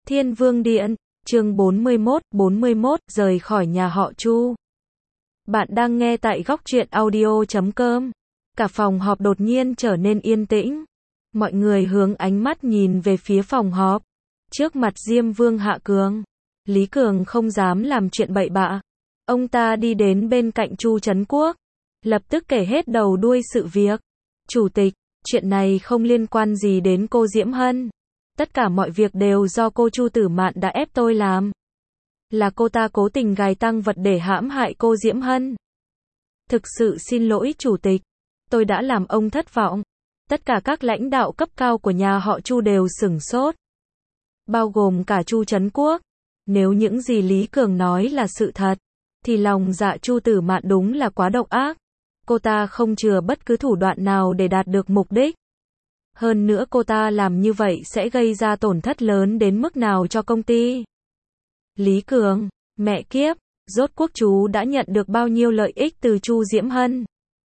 Thiên Vương Điện, chương 41, rời khỏi nhà họ Chu. Bạn đang nghe tại góc truyện audio.com. Cả phòng họp đột nhiên trở nên yên tĩnh. Mọi người hướng ánh mắt nhìn về phía phòng họp. Trước mặt Diêm Vương Hạ Cường, Lý Cường không dám làm chuyện bậy bạ. Ông ta đi đến bên cạnh Chu Trấn Quốc, lập tức kể hết đầu đuôi sự việc. Chủ tịch, chuyện này không liên quan gì đến cô Diễm Hân. Tất cả mọi việc đều do cô Chu Tử Mạn đã ép tôi làm. Là cô ta cố tình gài tang vật để hãm hại cô Diễm Hân. Thực sự xin lỗi chủ tịch, tôi đã làm ông thất vọng. Tất cả các lãnh đạo cấp cao của nhà họ Chu đều sửng sốt. Bao gồm cả Chu Trấn Quốc. Nếu những gì Lý Cường nói là sự thật, thì lòng dạ Chu Tử Mạn đúng là quá độc ác. Cô ta không chừa bất cứ thủ đoạn nào để đạt được mục đích. Hơn nữa cô ta làm như vậy sẽ gây ra tổn thất lớn đến mức nào cho công ty. Lý Cường, mẹ kiếp, rốt cuộc chú đã nhận được bao nhiêu lợi ích từ Chu Diễm Hân.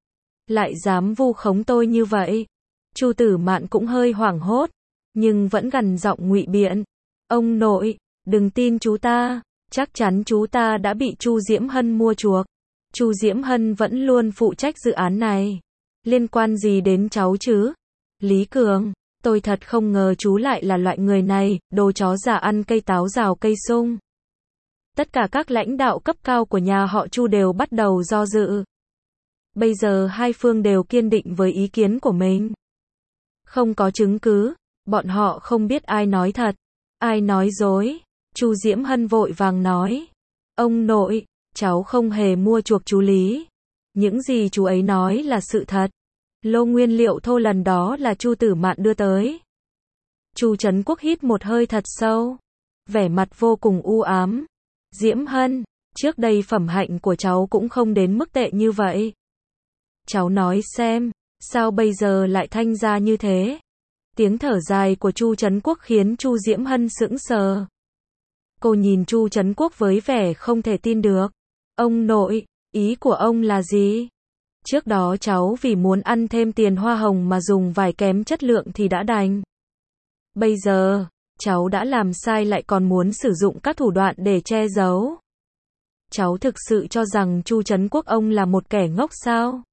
Lại dám vu khống tôi như vậy. Chu Tử Mạn cũng hơi hoảng hốt, nhưng vẫn gằn giọng ngụy biện. Ông nội, đừng tin chú ta, chắc chắn chú ta đã bị Chu Diễm Hân mua chuộc. Chu Diễm Hân vẫn luôn phụ trách dự án này. Liên quan gì đến cháu chứ? Lý Cường, tôi thật không ngờ chú lại là loại người này, đồ chó già ăn cây táo rào cây sung. Tất cả các lãnh đạo cấp cao của nhà họ Chu đều bắt đầu do dự. Bây giờ hai phương đều kiên định với ý kiến của mình. Không có chứng cứ, bọn họ không biết ai nói thật, ai nói dối. Chu Diễm Hân vội vàng nói. Ông nội, cháu không hề mua chuộc chú Lý. Những gì chú ấy nói là sự thật. Lô nguyên liệu thô lần đó là Chu Tử Mạn đưa tới. Chu Trấn Quốc hít một hơi thật sâu, vẻ mặt vô cùng u ám. Diễm Hân, trước đây phẩm hạnh của cháu cũng không đến mức tệ như vậy. Cháu nói xem, sao bây giờ lại thanh ra như thế? Tiếng thở dài của Chu Trấn Quốc khiến Chu Diễm Hân sững sờ. Cô nhìn Chu Trấn Quốc với vẻ không thể tin được. Ông nội, ý của ông là gì? Trước đó cháu vì muốn ăn thêm tiền hoa hồng mà dùng vải kém chất lượng thì đã đành. Bây giờ, cháu đã làm sai lại còn muốn sử dụng các thủ đoạn để che giấu. Cháu thực sự cho rằng Chu Trấn Quốc ông là một kẻ ngốc sao?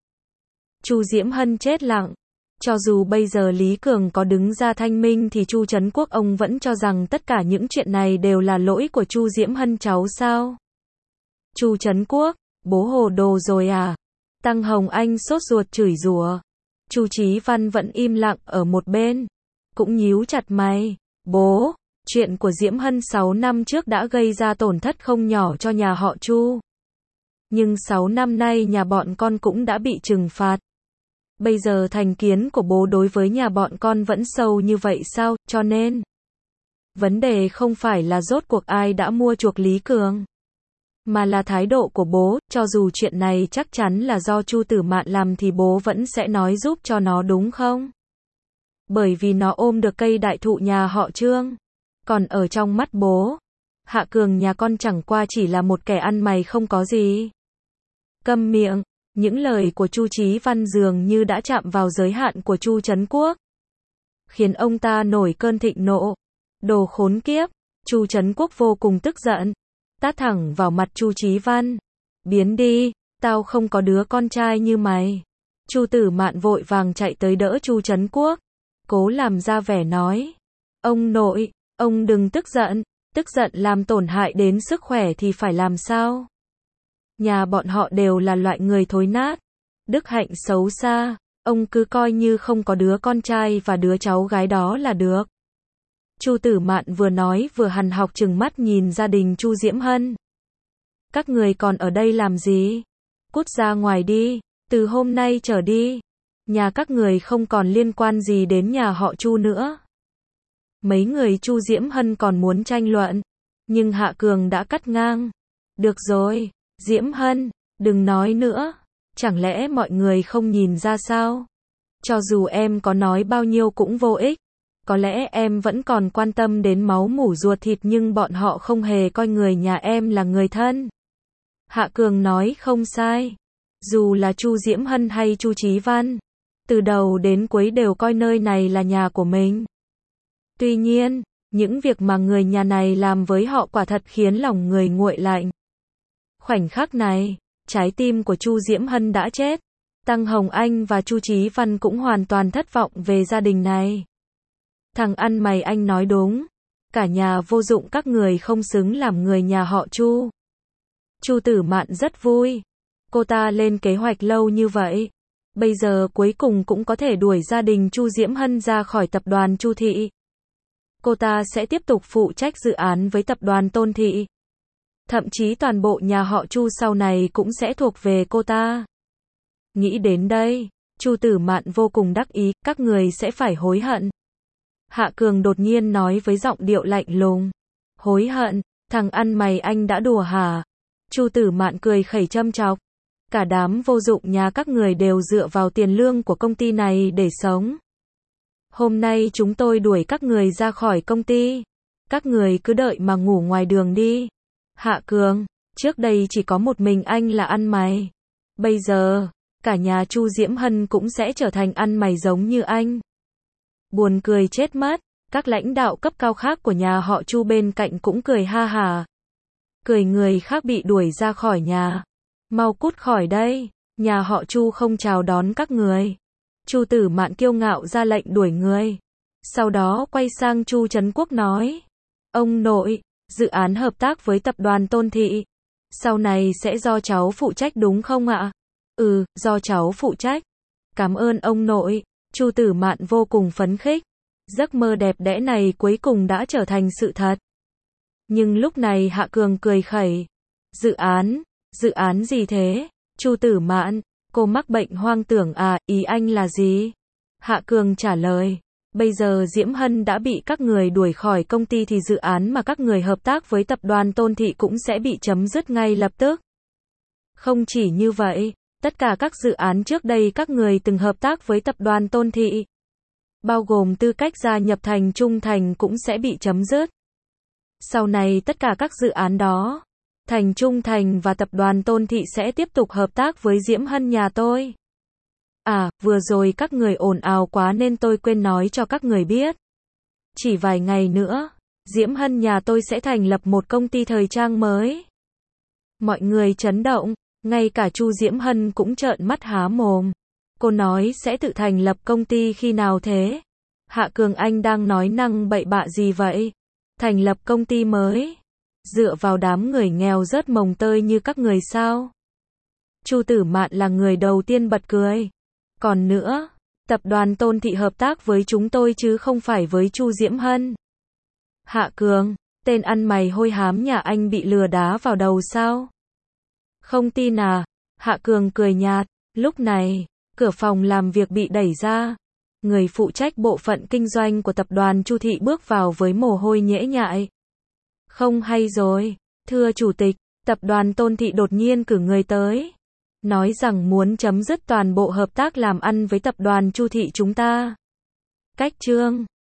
Chu Diễm Hân chết lặng. Cho dù bây giờ Lý Cường có đứng ra thanh minh thì Chu Trấn Quốc ông vẫn cho rằng tất cả những chuyện này đều là lỗi của Chu Diễm Hân cháu sao? Chu Trấn Quốc, bố hồ đồ rồi à? Tăng Hồng Anh sốt ruột chửi rủa. Chu Chí Văn vẫn im lặng ở một bên, cũng nhíu chặt mày. Bố, chuyện của Diễm Hân 6 năm trước đã gây ra tổn thất không nhỏ cho nhà họ Chu. Nhưng 6 năm nay nhà bọn con cũng đã bị trừng phạt. Bây giờ thành kiến của bố đối với nhà bọn con vẫn sâu như vậy sao? Cho nên, vấn đề không phải là rốt cuộc ai đã mua chuộc Lý Cường, mà là thái độ của bố. Cho dù chuyện này chắc chắn là do Chu Tử Mạn làm thì bố vẫn sẽ nói giúp cho nó đúng không? Bởi vì nó ôm được cây đại thụ nhà họ Trương. Còn ở trong mắt bố, Hạ Cường nhà con chẳng qua chỉ là một kẻ ăn mày không có gì. Câm miệng. Những lời của Chu Chí Văn dường như đã chạm vào giới hạn của Chu Trấn Quốc, khiến ông ta nổi cơn thịnh nộ. Đồ khốn kiếp. Chu Trấn Quốc vô cùng tức giận, tát thẳng vào mặt Chu Chí Văn. Biến đi, tao không có đứa con trai như mày. Chu Tử Mạn vội vàng chạy tới đỡ Chu Trấn Quốc, cố làm ra vẻ nói. Ông nội, ông đừng tức giận làm tổn hại đến sức khỏe thì phải làm sao? Nhà bọn họ đều là loại người thối nát, đức hạnh xấu xa, ông cứ coi như không có đứa con trai và đứa cháu gái đó là được. Chu Tử Mạn vừa nói vừa hằn học trừng mắt nhìn gia đình Chu Diễm Hân. Các người còn ở đây làm gì? Cút ra ngoài đi, từ hôm nay trở đi, nhà các người không còn liên quan gì đến nhà họ Chu nữa. Mấy người Chu Diễm Hân còn muốn tranh luận, nhưng Hạ Cường đã cắt ngang. Được rồi, Diễm Hân, đừng nói nữa. Chẳng lẽ mọi người không nhìn ra sao? Cho dù em có nói bao nhiêu cũng vô ích. Có lẽ em vẫn còn quan tâm đến máu mủ ruột thịt nhưng bọn họ không hề coi người nhà em là người thân. Hạ Cường nói không sai. Dù là Chu Diễm Hân hay Chu Chí Văn, từ đầu đến cuối đều coi nơi này là nhà của mình. Tuy nhiên, Những việc mà người nhà này làm với họ quả thật khiến lòng người nguội lạnh. Khoảnh khắc này, trái tim của Chu Diễm Hân đã chết. Tăng Hồng Anh và Chu Chí Văn cũng hoàn toàn thất vọng về gia đình này. Thằng ăn mày anh nói đúng. Cả nhà vô dụng, các người không xứng làm người nhà họ Chu. Chu Tử Mạn rất vui. Cô ta lên kế hoạch lâu như vậy. Bây giờ cuối cùng cũng có thể đuổi gia đình Chu Diễm Hân ra khỏi tập đoàn Chu Thị. Cô ta sẽ tiếp tục phụ trách dự án với tập đoàn Tôn Thị. Thậm chí toàn bộ nhà họ Chu sau này cũng sẽ thuộc về cô ta. Nghĩ đến đây, Chu Tử Mạn vô cùng đắc ý, các người sẽ phải hối hận. Hạ Cường đột nhiên nói với giọng điệu lạnh lùng. Hối hận? Thằng ăn mày anh đã đùa hả? Chu Tử Mạn cười khẩy châm chọc. Cả đám vô dụng nhà các người đều dựa vào tiền lương của công ty này để sống. Hôm nay chúng tôi đuổi các người ra khỏi công ty. Các người cứ đợi mà ngủ ngoài đường đi. Hạ Cường, trước đây chỉ có một mình anh là ăn mày. Bây giờ, cả nhà Chu Diễm Hân cũng sẽ trở thành ăn mày giống như anh. Buồn cười chết mất. Các lãnh đạo cấp cao khác của nhà họ Chu bên cạnh cũng cười ha hả. Cười người khác bị đuổi ra khỏi nhà. Mau cút khỏi đây, nhà họ Chu không chào đón các người. Chu Tử Mạn kiêu ngạo ra lệnh đuổi người. Sau đó quay sang Chu Trấn Quốc nói. Ông nội, dự án hợp tác với tập đoàn Tôn Thị. Sau này sẽ do cháu phụ trách đúng không ạ? Ừ, do cháu phụ trách. Cảm ơn ông nội. Chu Tử Mạn vô cùng phấn khích. Giấc mơ đẹp đẽ này cuối cùng đã trở thành sự thật. Nhưng lúc này Hạ Cường cười khẩy. Dự án gì thế? Chu Tử Mạn, cô mắc bệnh hoang tưởng à, ý anh là gì? Hạ Cường trả lời. Bây giờ Diễm Hân đã bị các người đuổi khỏi công ty thì dự án mà các người hợp tác với tập đoàn Tôn Thị cũng sẽ bị chấm dứt ngay lập tức. Không chỉ như vậy, tất cả các dự án trước đây các người từng hợp tác với tập đoàn Tôn Thị, bao gồm tư cách gia nhập Thành Trung Thành cũng sẽ bị chấm dứt. Sau này tất cả các dự án đó, Thành Trung Thành và tập đoàn Tôn Thị sẽ tiếp tục hợp tác với Diễm Hân nhà tôi. À, vừa rồi các người ồn ào quá nên tôi quên nói cho các người biết. Chỉ vài ngày nữa, Diễm Hân nhà tôi sẽ thành lập một công ty thời trang mới. Mọi người chấn động, ngay cả Chu Diễm Hân cũng trợn mắt há mồm. Cô nói sẽ tự thành lập công ty khi nào thế? Hạ Cường anh đang nói năng bậy bạ gì vậy? Thành lập công ty mới? Dựa vào đám người nghèo rớt mồng tơi như các người sao? Chu Tử Mạn là người đầu tiên bật cười. Còn nữa, tập đoàn Tôn Thị hợp tác với chúng tôi chứ không phải với Chu Diễm Hân. Hạ Cường, tên ăn mày hôi hám nhà anh bị lừa đá vào đầu sao? Không tin à? Hạ Cường cười nhạt. Lúc này, cửa phòng làm việc bị đẩy ra. Người phụ trách bộ phận kinh doanh của tập đoàn Chu Thị bước vào với mồ hôi nhễ nhại. Không hay rồi, thưa chủ tịch, tập đoàn Tôn Thị đột nhiên cử người tới. Nói rằng muốn chấm dứt toàn bộ hợp tác làm ăn với tập đoàn Chu Thị chúng ta. Cách chương